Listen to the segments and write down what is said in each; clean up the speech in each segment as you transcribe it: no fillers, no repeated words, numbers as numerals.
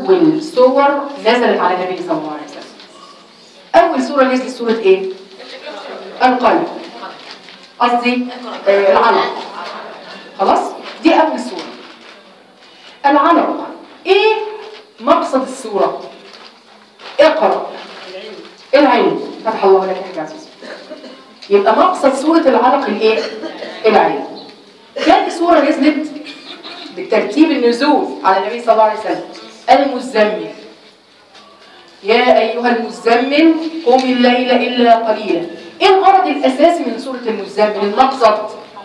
أول سور نزلت على النبي صلى الله عليه وسلم. أول سورة نزلت سورة إيه؟ القلم، قصدي العلق. خلاص؟ دي أول سورة. العلق إيه مقصد السورة؟ اقرأ. العلم. فتح الله لك يا عزيز. يبقى مقصد سورة العلق الإيه؟ العلم. ثاني سورة نزلت بالترتيب النزول على النبي صلى الله عليه وسلم المزمل. يا أيها المزمل قم الليل إلا قليلا. إيه الغرض الأساسي من سورة المزمل؟ المقصد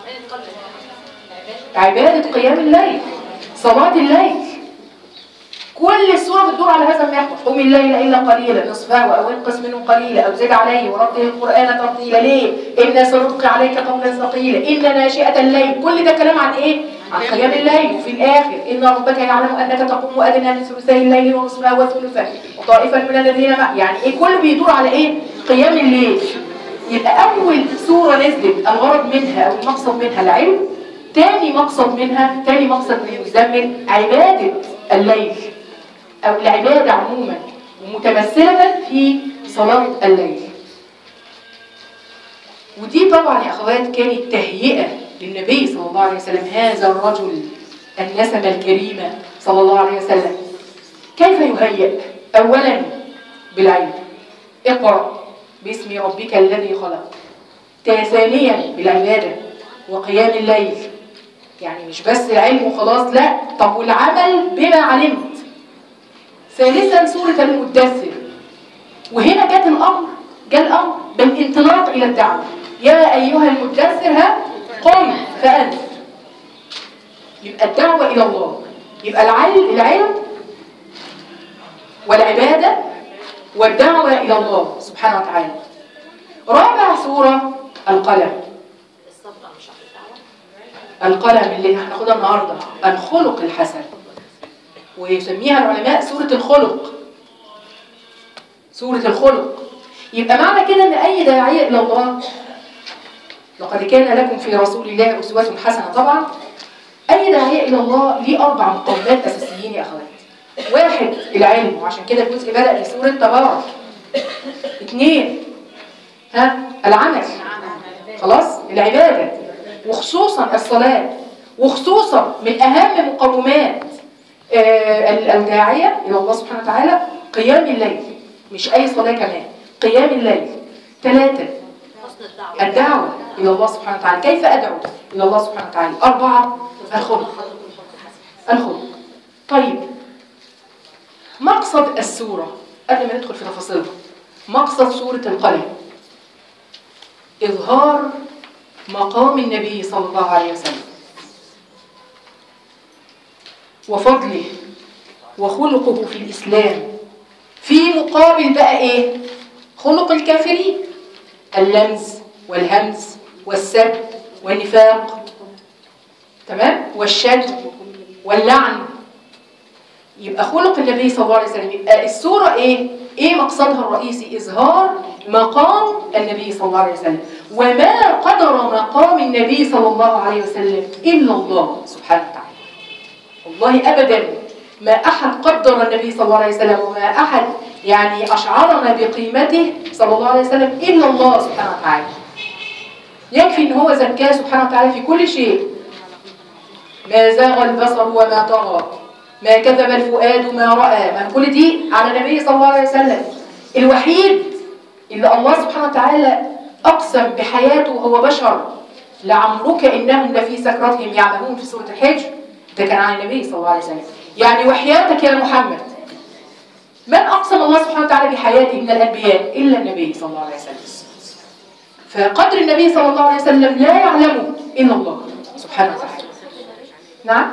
عبادة قيام الليل، صلاة الليل. كل السورة بتدور على هذا المحور. قم الليل إلا قليلا نصفه أو انقص منه قليلا أو زد عليه ورتل القرآن ترتيلا. ليه؟ إنا سنلقي عليك قولا ثقيلا إن ناشئة الليل. كل ده كلام عن إيه؟ عن قيام الليل. وفي الآخر إن ربك يعلم أنك تقوم أدنى من ثلثي الليل ونصفه وثلثه وطائفة من الذين معه. يعني إيه؟ كله بيدور على إيه؟ قيام الليل. يبقى أول سورة نزلت الغرض منها أو المقصد منها العلم. تاني مقصد منها، تاني مقصد من المزمل عبادة الليل أو العبادة عموما ومتمثلة في صلاة الليل. ودي طبعا يا أخوات كانت تهيئة للنبي صلى الله عليه وسلم، هذا الرجل النسمة الكريمة صلى الله عليه وسلم. كيف يهيئ؟ أولا بالعلم، اقرأ باسم ربك الذي خلق. ثانيا بالعبادة وقيام الليل. يعني مش بس العلم وخلاص، لا، طب والعمل بما علمت. ثالثا سورة المدثر. وهنا جاء الأمر بالانطلاق إلى الدعوة. يا أيها المدثر قم فأنذر. يبقى الدعوة إلى الله. يبقى العلم والعبادة والدعوة إلى الله سبحانه وتعالى. رابع سورة القلم. القلم اللي هناخدها النهارده الخلق الحسن، ويسميها العلماء سورة الخلق. سورة الخلق. يبقى معنى كده ان اي داعية الى الله، لقد كان لكم في رسول الله أسوة حسنة. طبعا اي داعية الى الله ليه 4 مقومات اساسيين يا اخوات. 1 العلم، وعشان كده الجزء بدأ في سورة تبارك. 2 العمل، خلاص، العبادة، وخصوصا الصلاة، وخصوصا من اهم مقومات الداعية إلى الله سبحانه وتعالى قيام الليل. مش أي صلاة كمان، قيام الليل. 3 الدعوة إلى الله سبحانه وتعالى، كيف أدعو إلى الله سبحانه وتعالى. 4 الخلق. طيب مقصد السورة قبل ما ندخل في تفاصيلها. مقصد سورة القلم إظهار مقام النبي صلى الله عليه وسلم وفضله وخلقه في الإسلام، في مقابل بقى إيه؟ خلق الكافرين، اللمز والهمز والسب والنفاق، تمام؟ والشد واللعن. يبقى خلق النبي صلى الله عليه وسلم. يبقى السورة إيه مقصدها الرئيسي؟ إظهار مقام النبي صلى الله عليه وسلم. وما قدر مقام النبي صلى الله عليه وسلم إلا الله سبحانه وتعالى. والله أبدا ما أحد قدر النبي صلى الله عليه وسلم، وما أحد يعني أشعرنا بقيمته صلى الله عليه وسلم إلا الله سبحانه وتعالى. يكفي إن هو زكاه سبحانه وتعالى في كل شيء. ما زاغ البصر وما طغى، ما كذب الفؤاد ما رأى. من كل دي على النبي صلى الله عليه وسلم. الوحيد اللي الله سبحانه وتعالى أقسم بحياته وهو بشر، لعمرك إنهم لفي سكرتهم يعمهون في سورة الحج، ده كان عن النبي صلى الله عليه وسلم. يعني وحياتك يا محمد، من أقسم الله سبحانه وتعالى بحياته من الأنبياء إلا النبي صلى الله عليه وسلم. فقدر النبي صلى الله عليه وسلم لا يعلمه إلا الله سبحانه وتعالى. نعم.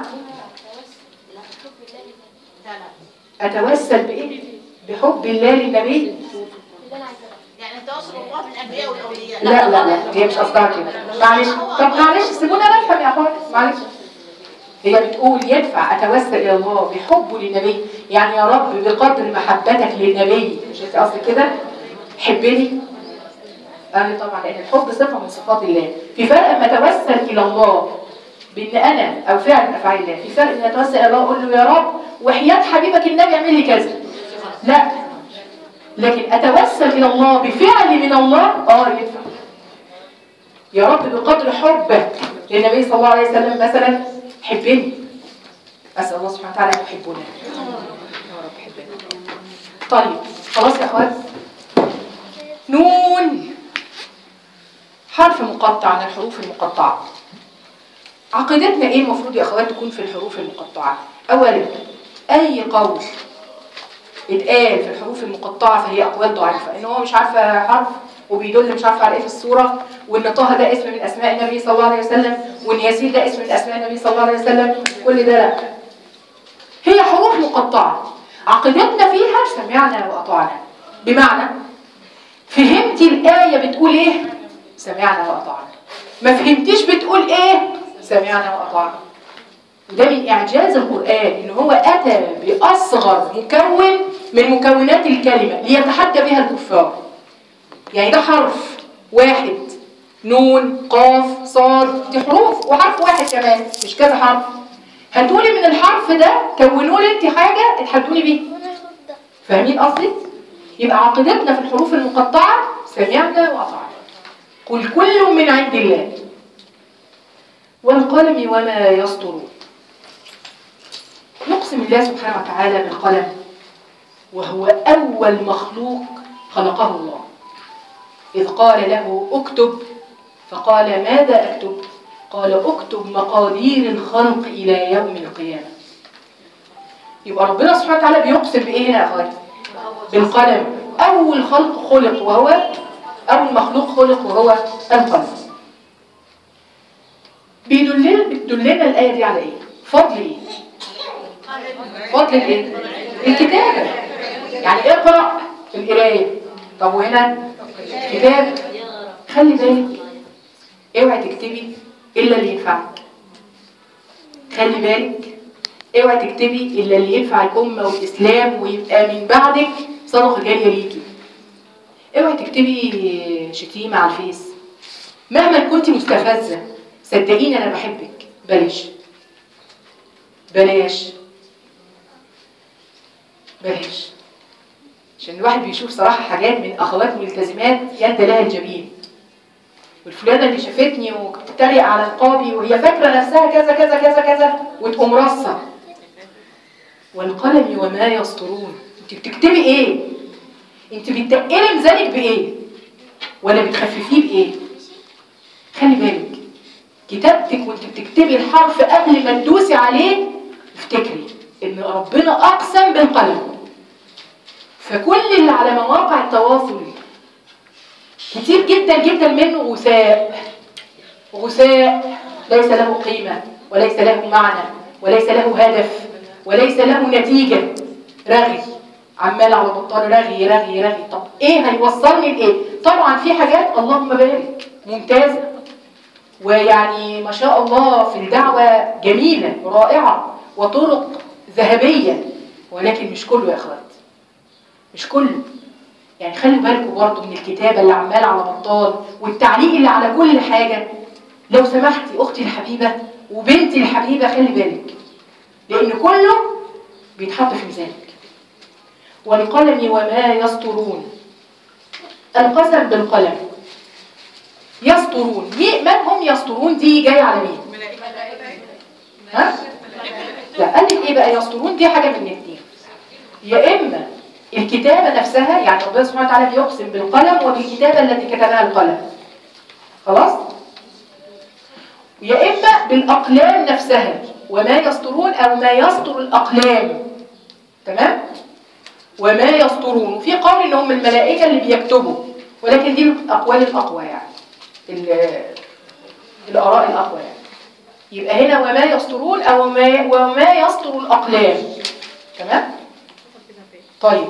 أتوسل بإيه؟ بحب الله للنبي. يعني تواصل الله بالأنبياء والأولياء. لا هي مش قصدها كده. معلش، طب معلش سيبونا نفهم يا أخوان. معلش، هي بتقول يدفع أتوسل إلى الله بحبه للنبي. يعني يا رب بقدر محبتك للنبي، مش أنت قصدك كده؟ حبني. أنا طبعا لأن الحب صفة من صفات الله. في فرق أما أتوسل إلى الله بإن أنا أو فعل من أفعال الله، في فرق أن أتوسل إلى الله أقول له يا رب وحياة حبيبك النبي اعمل لي كذا، لا، لكن اتوسل الى الله بفعل من الله ينفع. يا رب بقدر حبك للنبي صلى الله عليه وسلم مثلا حبني، اسال الله سبحانه وتعالى ان يحبنا يا رب، حبنا. طيب خلاص يا اخوات، نون حرف مقطع من الحروف المقطعه. عقيدتنا ايه المفروض يا اخوات تكون في الحروف المقطعه؟ اولا اي قول اتقال في الحروف المقطعه فهي اقوال ضعيفه، ان هو مش عارفه حرف وبيدل مش عارفه على ايه في الصوره، وان طه ده اسم من اسماء النبي صلى الله عليه وسلم، وان ياسين ده اسم من اسماء النبي صلى الله عليه وسلم، كل ده لا. هي حروف مقطعه عقيدتنا فيها سمعنا واطعنا، بمعنى فهمتي الايه بتقول ايه؟ سمعنا واطعنا. ما فهمتيش بتقول ايه؟ سمعنا واطعنا. وده من اعجاز القران ان هو اتى باصغر مكون من مكونات الكلمه ليتحدى بها الكفار. يعني ده حرف واحد، نون قاف صاد، دي حروف وحرف واحد كمان مش كذا حرف. هتقولي من الحرف ده كونوا لي انت حاجه اتحدوني بيه. فاهمين قصدي؟ يبقى عقيدتنا في الحروف المقطعه سمعنا واطعنا. قل كل من عند الله والقلم وما يسطرون. يقسم الله سبحانه وتعالى بالقلم، وهو أول مخلوق خلقه الله، إذ قال له اكتب فقال ماذا أكتب؟ قال اكتب مقادير الخلق إلى يوم القيامة. يبقى ربنا سبحانه وتعالى بيقسم بإيه هنا يا أخواتي؟ بالقلم. أول خلق خلق وهو أول مخلوق خلق وهو القلم. بتدلنا الآية دي على إيه؟ فضل إيه؟ فضل الايه؟ الكتابة. يعني اقرأ القراية. طب وهنا كتاب، خلي بالك اوعي تكتبي الا اللي ينفعك. خلي بالك اوعي تكتبي الا اللي ينفع الامه والاسلام ويبقى من بعدك صدقه جاريه ليكي. اوعي تكتبي شتيمه على الفيس مهما كنت مستفزه. صدقيني انا بحبك، بلاش بلاش بلاش، عشان الواحد بيشوف صراحة حاجات من أخوات ملتزمات يد لها الجبين. والفلانة اللي شافتني وبتتريق على القاضي وهي فاكرة نفسها كذا كذا كذا كذا وتقوم رصة. والقلم وما يسطرون. انت بتكتبي ايه؟ انت بتقلي ميزانك بايه؟ ولا بتخففيه بايه؟ خلي بالك كتابتك وانت بتكتبي الحرف قبل ما تدوسي عليه افتكري ان ربنا اقسم بالقلم. فكل اللي على مواقع التواصل كتير جدا جدا منه غثاء، غثاء ليس له قيمة وليس له معنى وليس له هدف وليس له نتيجة. رغي عمال على بطال، رغي رغي رغي. طب ايه هيوصلني لايه؟ طبعا في حاجات اللهم بارك ممتازة ويعني ما شاء الله في الدعوة جميلة رائعة وطرق ذهبية، ولكن مش كله يا اخوات، مش كله. يعني خلي بالكم برضه من الكتابة اللي عمال على بطال والتعليق اللي على كل حاجة. لو سمحتي اختي الحبيبة وبنتي الحبيبة خلي بالك، لان كله بيتحط في ميزانك. والقلم وما يسطرون. القسم بالقلم. يسطرون، من هم يسطرون؟ دي جايه على مين؟ ها؟ لا قال لك ايه بقى يسطرون؟ دي حاجه من الاثنين، يا اما الكتابه نفسها، يعني ربنا سبحانه وتعالى بيقسم بالقلم وبالكتابه التي كتبها القلم، خلاص؟ يا اما بالاقلام نفسها، وما يسطرون او ما يسطر الاقلام، تمام؟ وما يسطرون. وفي قول ان هم الملائكه اللي بيكتبوا، ولكن دي الاقوال الاقوى، يعني الاراء الاقوى يعني. يبقى هنا وما يسطرون او وما يسطر الاقلام، تمام؟ طيب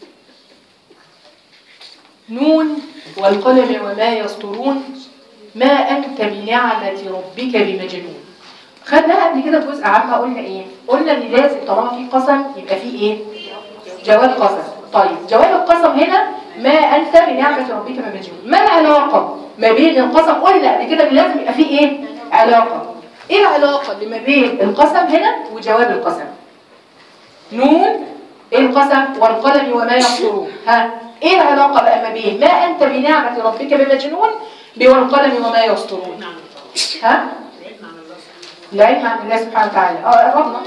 نون والقلم وما يسطرون ما انت بنعمه ربك بمجنون. خدناها قبل كده في جزء عامه، قلنا ايه؟ قلنا ان لازم طالما في قسم يبقى في ايه؟ جواب قسم. طيب جواب القسم هنا ما انت بنعمه ربك بمجنون. ما العلاقه ما بين القسم؟ قلنا قبل كده ان لازم يبقى في ايه؟ علاقه. ايه العلاقه اللي ما بين القسم هنا وجواب القسم؟ نون ايه القسم؟ والقلم وما يسطرون. ها ايه العلاقه بقى ما بين ما انت بنعمه ربك بمجنون والقلم وما يسطرون؟ ها العلم عن الله سبحانه وتعالى. قربنا.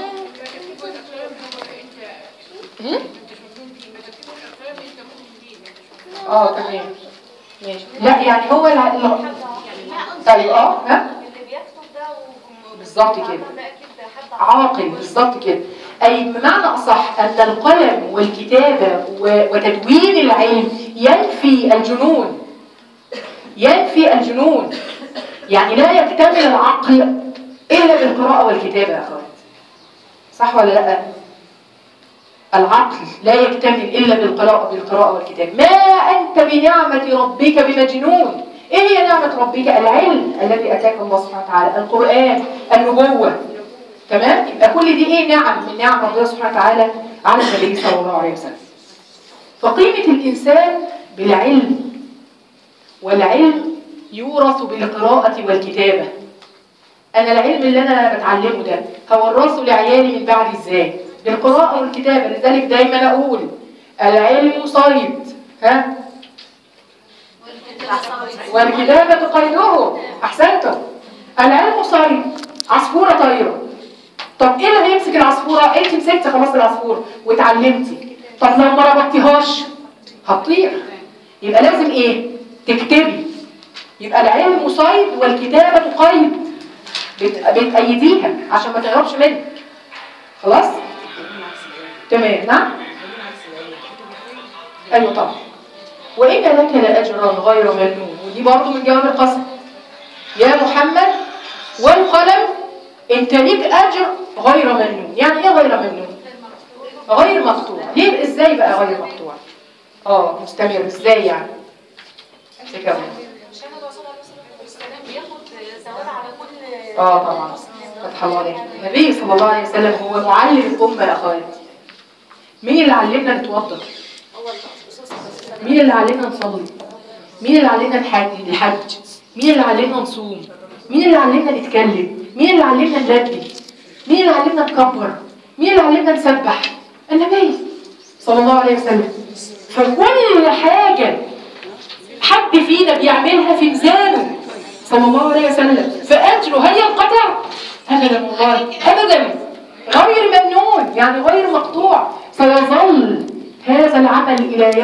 تمام ماشي. لا يعني هو طيب ها بالظبط كده عاقل بالظبط كده. أي بمعنى أصح أن القلم والكتابة وتدوين العلم ينفي الجنون. ينفي الجنون يعني لا يكتمل العقل إلا بالقراءة والكتابة يا أخوات. صح ولا لا؟ العقل لا يكتمل إلا بالقراءة والكتابة. ما أنت بنعمة ربك بمجنون. إيه هي نعمة ربك؟ العلم الذي أتاك الله سبحانه وتعالى، القرآن، النبوة. تمام؟ يبقى كل دي ايه؟ نعم من نعم ربنا سبحانه وتعالى على النبي صلى الله عليه وسلم. فقيمة الإنسان بالعلم، والعلم يورث بالقراءة والكتابة. أنا العلم اللي أنا بتعلمه ده هورثه لعيالي من بعد إزاي؟ بالقراءة والكتابة. لذلك دايما أقول العلم صيد والكتابة قيده. أحسنتم. العلم صيد، عصفورة طايرة. طب ايه اللي هيمسك العصفورة؟ انت مسكتي خلاص العصفورة واتعلمتي، طب لو ما ربطتيهاش هتطير. يبقى لازم ايه؟ تكتبي. يبقى العلم صيد والكتابة قيد، بتأيديها عشان ما تهربش منك. خلاص؟ تمام. نعم؟ ايوه طبعا. وإن لك لأجرا غير ممنون، ودي برضه من جواب القسم. يا محمد والقلم انت ليك اجر غير ممنون. يعني ايه غير ممنون؟ غير مقطوع. ليه؟ ازاي بقى غير مقطوع؟ مستمر ازاي يعني؟ عشان الرسول عليه الصلاه والسلام بياخد ثواب على كل طبعا. فتح الله عليك. النبي صلى الله عليه وسلم هو معلم الامه يا اخواتي. مين اللي علمنا نتوضا؟ مين اللي علمنا نصلي؟ مين اللي علمنا الحج؟ مين اللي علمنا نصوم؟ مين اللي علمنا نتكلم؟ مين اللي علمنا نلبي؟ مين اللي علمنا نكبر؟ مين اللي علمنا نسبح؟ النبي صلى الله عليه وسلم. فكل حاجة حد فينا بيعملها في ميزانه صلى الله عليه وسلم، فأجره هل ينقطع؟ أبدا والله أبدا. غير ممنون يعني غير مقطوع. سيظل هذا العمل إلى يوم